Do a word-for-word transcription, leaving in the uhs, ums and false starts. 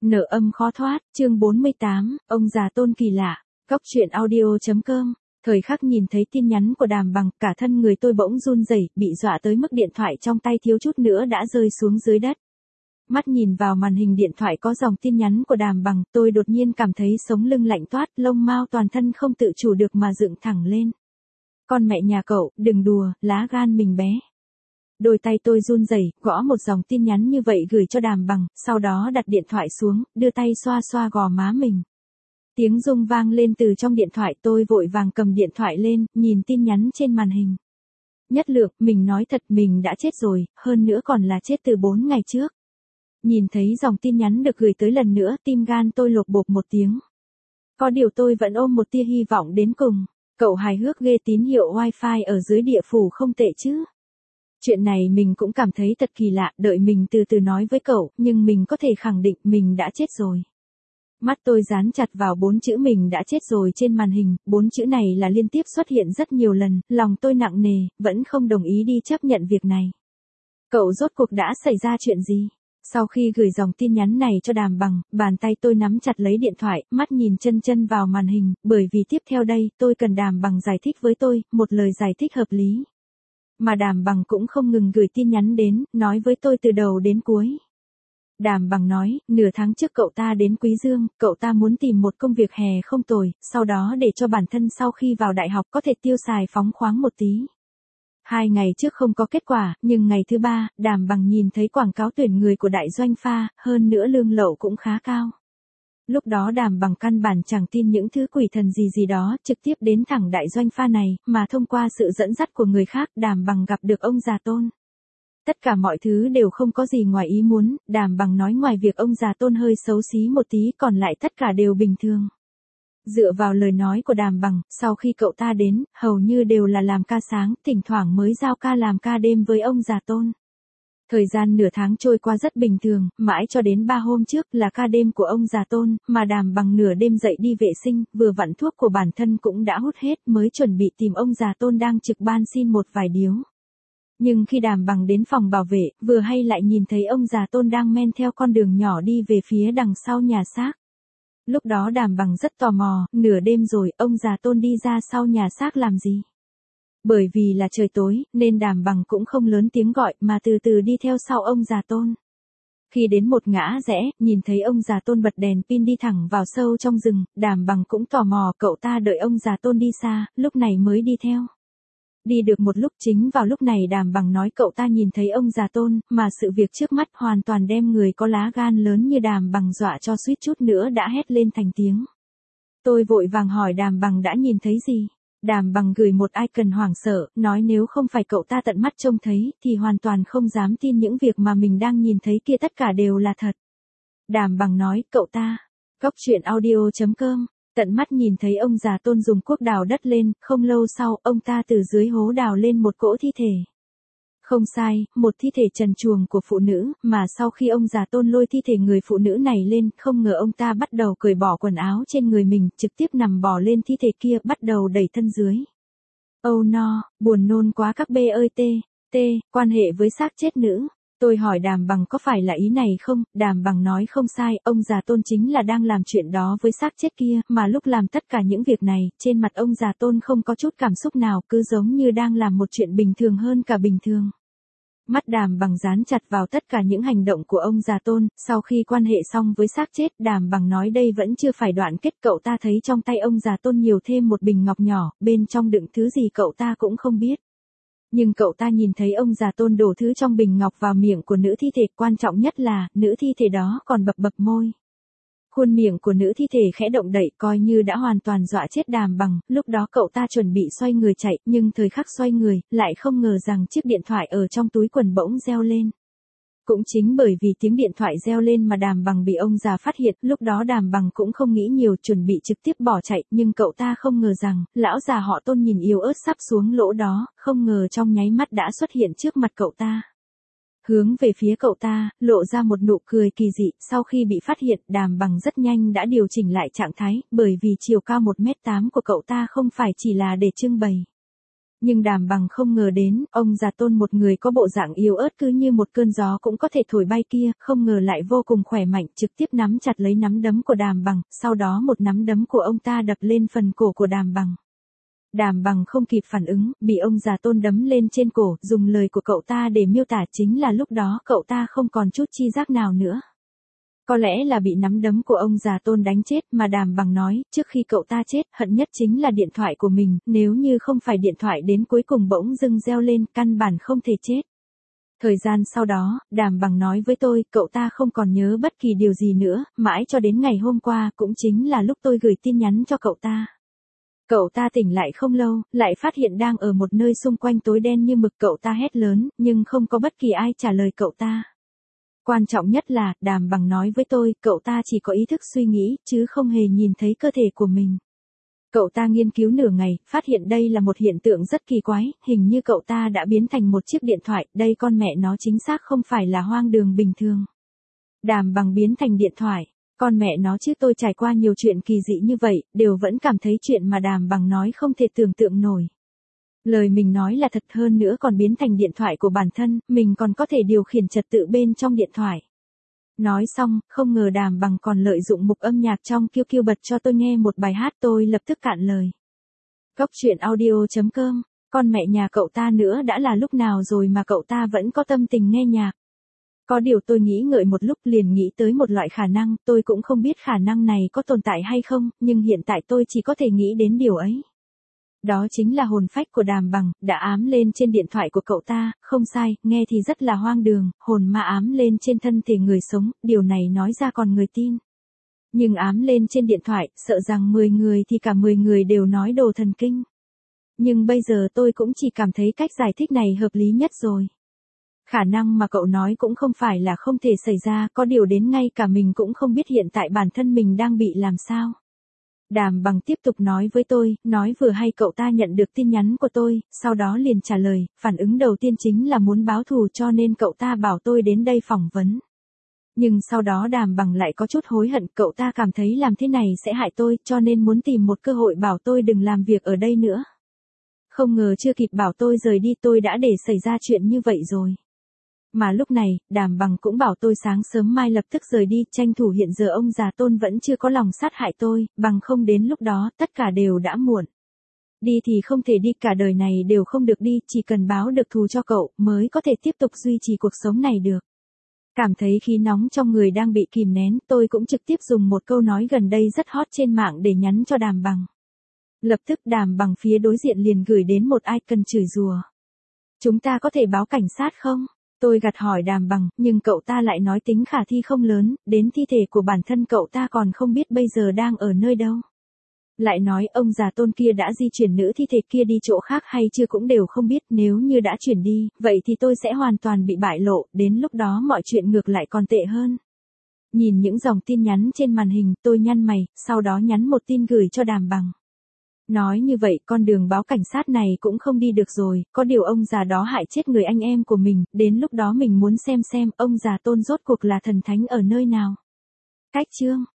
Nợ âm khó thoát, chương bốn mươi tám, ông già Tôn kỳ lạ. Góc truyện audio chấm com. Thời khắc nhìn thấy tin nhắn của Đàm Bằng, cả thân người tôi bỗng run rẩy, bị dọa tới mức điện thoại trong tay thiếu chút nữa đã rơi xuống dưới đất. Mắt nhìn vào màn hình điện thoại có dòng tin nhắn của Đàm Bằng, tôi đột nhiên cảm thấy sống lưng lạnh toát, lông mao toàn thân không tự chủ được mà dựng thẳng lên. Con mẹ nhà cậu, đừng đùa, lá gan mình bé. Đôi tay tôi run rẩy, gõ một dòng tin nhắn như vậy gửi cho Đàm Bằng, sau đó đặt điện thoại xuống, đưa tay xoa xoa gò má mình. Tiếng rung vang lên từ trong điện thoại, tôi vội vàng cầm điện thoại lên, nhìn tin nhắn trên màn hình. Nhất Lượng, mình nói thật mình đã chết rồi, hơn nữa còn là chết từ bốn ngày trước. Nhìn thấy dòng tin nhắn được gửi tới lần nữa, tim gan tôi lột bột một tiếng. Có điều tôi vẫn ôm một tia hy vọng đến cùng. Cậu hài hước ghê, tín hiệu wifi ở dưới địa phủ không tệ chứ. Chuyện này mình cũng cảm thấy thật kỳ lạ, đợi mình từ từ nói với cậu, nhưng mình có thể khẳng định mình đã chết rồi. Mắt tôi dán chặt vào bốn chữ mình đã chết rồi trên màn hình, bốn chữ này là liên tiếp xuất hiện rất nhiều lần, lòng tôi nặng nề, vẫn không đồng ý đi chấp nhận việc này. Cậu rốt cuộc đã xảy ra chuyện gì? Sau khi gửi dòng tin nhắn này cho Đàm Bằng, bàn tay tôi nắm chặt lấy điện thoại, mắt nhìn chân chân vào màn hình, bởi vì tiếp theo đây, tôi cần Đàm Bằng giải thích với tôi, một lời giải thích hợp lý. Mà Đàm Bằng cũng không ngừng gửi tin nhắn đến, nói với tôi từ đầu đến cuối. Đàm Bằng nói, nửa tháng trước cậu ta đến Quý Dương, cậu ta muốn tìm một công việc hè không tồi, sau đó để cho bản thân sau khi vào đại học có thể tiêu xài phóng khoáng một tí. Hai ngày trước không có kết quả, nhưng ngày thứ ba, Đàm Bằng nhìn thấy quảng cáo tuyển người của đại doanh pha, hơn nữa lương lậu cũng khá cao. Lúc đó Đàm Bằng căn bản chẳng tin những thứ quỷ thần gì gì đó, trực tiếp đến thẳng đại doanh pha này, mà thông qua sự dẫn dắt của người khác, Đàm Bằng gặp được ông già Tôn. Tất cả mọi thứ đều không có gì ngoài ý muốn, Đàm Bằng nói ngoài việc ông già Tôn hơi xấu xí một tí, còn lại tất cả đều bình thường. Dựa vào lời nói của Đàm Bằng, sau khi cậu ta đến, hầu như đều là làm ca sáng, thỉnh thoảng mới giao ca làm ca đêm với ông già Tôn. Thời gian nửa tháng trôi qua rất bình thường, mãi cho đến ba hôm trước là ca đêm của ông già Tôn, mà Đàm Bằng nửa đêm dậy đi vệ sinh, vừa vặn thuốc của bản thân cũng đã hút hết, mới chuẩn bị tìm ông già Tôn đang trực ban xin một vài điếu. Nhưng khi Đàm Bằng đến phòng bảo vệ, vừa hay lại nhìn thấy ông già Tôn đang men theo con đường nhỏ đi về phía đằng sau nhà xác. Lúc đó Đàm Bằng rất tò mò, nửa đêm rồi, ông già Tôn đi ra sau nhà xác làm gì? Bởi vì là trời tối, nên Đàm Bằng cũng không lớn tiếng gọi, mà từ từ đi theo sau ông già Tôn. Khi đến một ngã rẽ, nhìn thấy ông già Tôn bật đèn pin đi thẳng vào sâu trong rừng, Đàm Bằng cũng tò mò, cậu ta đợi ông già Tôn đi xa, lúc này mới đi theo. Đi được một lúc, chính vào lúc này Đàm Bằng nói cậu ta nhìn thấy ông già Tôn, mà sự việc trước mắt hoàn toàn đem người có lá gan lớn như Đàm Bằng dọa cho suýt chút nữa đã hét lên thành tiếng. Tôi vội vàng hỏi Đàm Bằng đã nhìn thấy gì? Đàm Bằng gửi một icon hoảng sợ, nói nếu không phải cậu ta tận mắt trông thấy, thì hoàn toàn không dám tin những việc mà mình đang nhìn thấy kia tất cả đều là thật. Đàm Bằng nói, cậu ta, góc truyện audio chấm com, tận mắt nhìn thấy ông già Tôn dùng cuốc đào đất lên, không lâu sau, ông ta từ dưới hố đào lên một cỗ thi thể. Không sai, một thi thể trần truồng của phụ nữ, mà sau khi ông già Tôn lôi thi thể người phụ nữ này lên, không ngờ ông ta bắt đầu cởi bỏ quần áo trên người mình, trực tiếp nằm bò lên thi thể kia, bắt đầu đẩy thân dưới. Oh no, buồn nôn quá các bê ơi tê, tê, quan hệ với xác chết nữ. Tôi hỏi Đàm Bằng có phải là ý này không, Đàm Bằng nói không sai, ông già Tôn chính là đang làm chuyện đó với xác chết kia, mà lúc làm tất cả những việc này, trên mặt ông già Tôn không có chút cảm xúc nào, cứ giống như đang làm một chuyện bình thường hơn cả bình thường. Mắt Đàm Bằng dán chặt vào tất cả những hành động của ông già Tôn, sau khi quan hệ xong với xác chết, Đàm Bằng nói đây vẫn chưa phải đoạn kết, cậu ta thấy trong tay ông già Tôn nhiều thêm một bình ngọc nhỏ, bên trong đựng thứ gì cậu ta cũng không biết. Nhưng cậu ta nhìn thấy ông già Tôn đổ thứ trong bình ngọc vào miệng của nữ thi thể, quan trọng nhất là, nữ thi thể đó còn bập bập môi. Khuôn miệng của nữ thi thể khẽ động đậy, coi như đã hoàn toàn dọa chết Đàm Bằng, lúc đó cậu ta chuẩn bị xoay người chạy, nhưng thời khắc xoay người, lại không ngờ rằng chiếc điện thoại ở trong túi quần bỗng reo lên. Cũng chính bởi vì tiếng điện thoại reo lên mà Đàm Bằng bị ông già phát hiện, lúc đó Đàm Bằng cũng không nghĩ nhiều, chuẩn bị trực tiếp bỏ chạy, nhưng cậu ta không ngờ rằng, lão già họ Tôn nhìn yếu ớt sắp xuống lỗ đó, không ngờ trong nháy mắt đã xuất hiện trước mặt cậu ta. Hướng về phía cậu ta, lộ ra một nụ cười kỳ dị, sau khi bị phát hiện, Đàm Bằng rất nhanh đã điều chỉnh lại trạng thái, bởi vì chiều cao một mét tám của cậu ta không phải chỉ là để trưng bày. Nhưng Đàm Bằng không ngờ đến, ông già Tôn một người có bộ dạng yếu ớt cứ như một cơn gió cũng có thể thổi bay kia, không ngờ lại vô cùng khỏe mạnh, trực tiếp nắm chặt lấy nắm đấm của Đàm Bằng, sau đó một nắm đấm của ông ta đập lên phần cổ của Đàm Bằng. Đàm Bằng không kịp phản ứng, bị ông già Tôn đấm lên trên cổ, dùng lời của cậu ta để miêu tả chính là lúc đó cậu ta không còn chút chi giác nào nữa. Có lẽ là bị nắm đấm của ông già Tôn đánh chết mà Đàm Bằng nói, trước khi cậu ta chết, hận nhất chính là điện thoại của mình, nếu như không phải điện thoại đến cuối cùng bỗng dưng reo lên, căn bản không thể chết. Thời gian sau đó, Đàm Bằng nói với tôi, cậu ta không còn nhớ bất kỳ điều gì nữa, mãi cho đến ngày hôm qua, cũng chính là lúc tôi gửi tin nhắn cho cậu ta. Cậu ta tỉnh lại không lâu, lại phát hiện đang ở một nơi xung quanh tối đen như mực, cậu ta hét lớn, nhưng không có bất kỳ ai trả lời cậu ta. Quan trọng nhất là, Đàm Bằng nói với tôi, cậu ta chỉ có ý thức suy nghĩ, chứ không hề nhìn thấy cơ thể của mình. Cậu ta nghiên cứu nửa ngày, phát hiện đây là một hiện tượng rất kỳ quái, hình như cậu ta đã biến thành một chiếc điện thoại, đây con mẹ nó chính xác không phải là hoang đường bình thường. Đàm Bằng biến thành điện thoại, con mẹ nó chứ, tôi trải qua nhiều chuyện kỳ dị như vậy, đều vẫn cảm thấy chuyện mà Đàm Bằng nói không thể tưởng tượng nổi. Lời mình nói là thật, hơn nữa còn biến thành điện thoại của bản thân, mình còn có thể điều khiển trật tự bên trong điện thoại. Nói xong, không ngờ Đàm Bằng còn lợi dụng mục âm nhạc trong Q Q bật cho tôi nghe một bài hát, tôi lập tức cạn lời. Cóc truyện audio chấm com, con mẹ nhà cậu ta nữa, đã là lúc nào rồi mà cậu ta vẫn có tâm tình nghe nhạc. Có điều tôi nghĩ ngợi một lúc liền nghĩ tới một loại khả năng, tôi cũng không biết khả năng này có tồn tại hay không, nhưng hiện tại tôi chỉ có thể nghĩ đến điều ấy. Đó chính là hồn phách của Đàm Bằng, đã ám lên trên điện thoại của cậu ta, không sai, nghe thì rất là hoang đường, hồn ma ám lên trên thân thể người sống, điều này nói ra còn người tin. Nhưng ám lên trên điện thoại, sợ rằng mười người thì cả mười người đều nói đồ thần kinh. Nhưng bây giờ tôi cũng chỉ cảm thấy cách giải thích này hợp lý nhất rồi. Khả năng mà cậu nói cũng không phải là không thể xảy ra, có điều đến ngay cả mình cũng không biết hiện tại bản thân mình đang bị làm sao. Đàm Bằng tiếp tục nói với tôi, nói vừa hay cậu ta nhận được tin nhắn của tôi, sau đó liền trả lời, phản ứng đầu tiên chính là muốn báo thù cho nên cậu ta bảo tôi đến đây phỏng vấn. Nhưng sau đó Đàm Bằng lại có chút hối hận, cậu ta cảm thấy làm thế này sẽ hại tôi, cho nên muốn tìm một cơ hội bảo tôi đừng làm việc ở đây nữa. Không ngờ chưa kịp bảo tôi rời đi tôi đã để xảy ra chuyện như vậy rồi. Mà lúc này, Đàm Bằng cũng bảo tôi sáng sớm mai lập tức rời đi, tranh thủ hiện giờ ông già Tôn vẫn chưa có lòng sát hại tôi, bằng không đến lúc đó, tất cả đều đã muộn. Đi thì không thể đi, cả đời này đều không được đi, chỉ cần báo được thù cho cậu, mới có thể tiếp tục duy trì cuộc sống này được. Cảm thấy khí nóng trong người đang bị kìm nén, tôi cũng trực tiếp dùng một câu nói gần đây rất hot trên mạng để nhắn cho Đàm Bằng. Lập tức Đàm Bằng phía đối diện liền gửi đến một icon chửi rủa. Chúng ta có thể báo cảnh sát không? Tôi gạt hỏi Đàm Bằng, nhưng cậu ta lại nói tính khả thi không lớn, đến thi thể của bản thân cậu ta còn không biết bây giờ đang ở nơi đâu. Lại nói ông già Tôn kia đã di chuyển nữ thi thể kia đi chỗ khác hay chưa cũng đều không biết, nếu như đã chuyển đi, vậy thì tôi sẽ hoàn toàn bị bại lộ, đến lúc đó mọi chuyện ngược lại còn tệ hơn. Nhìn những dòng tin nhắn trên màn hình, tôi nhăn mày, sau đó nhắn một tin gửi cho Đàm Bằng. Nói như vậy con đường báo cảnh sát này cũng không đi được rồi, có điều ông già đó hại chết người anh em của mình, đến lúc đó mình muốn xem xem ông già Tôn rốt cuộc là thần thánh ở nơi nào. Cách chương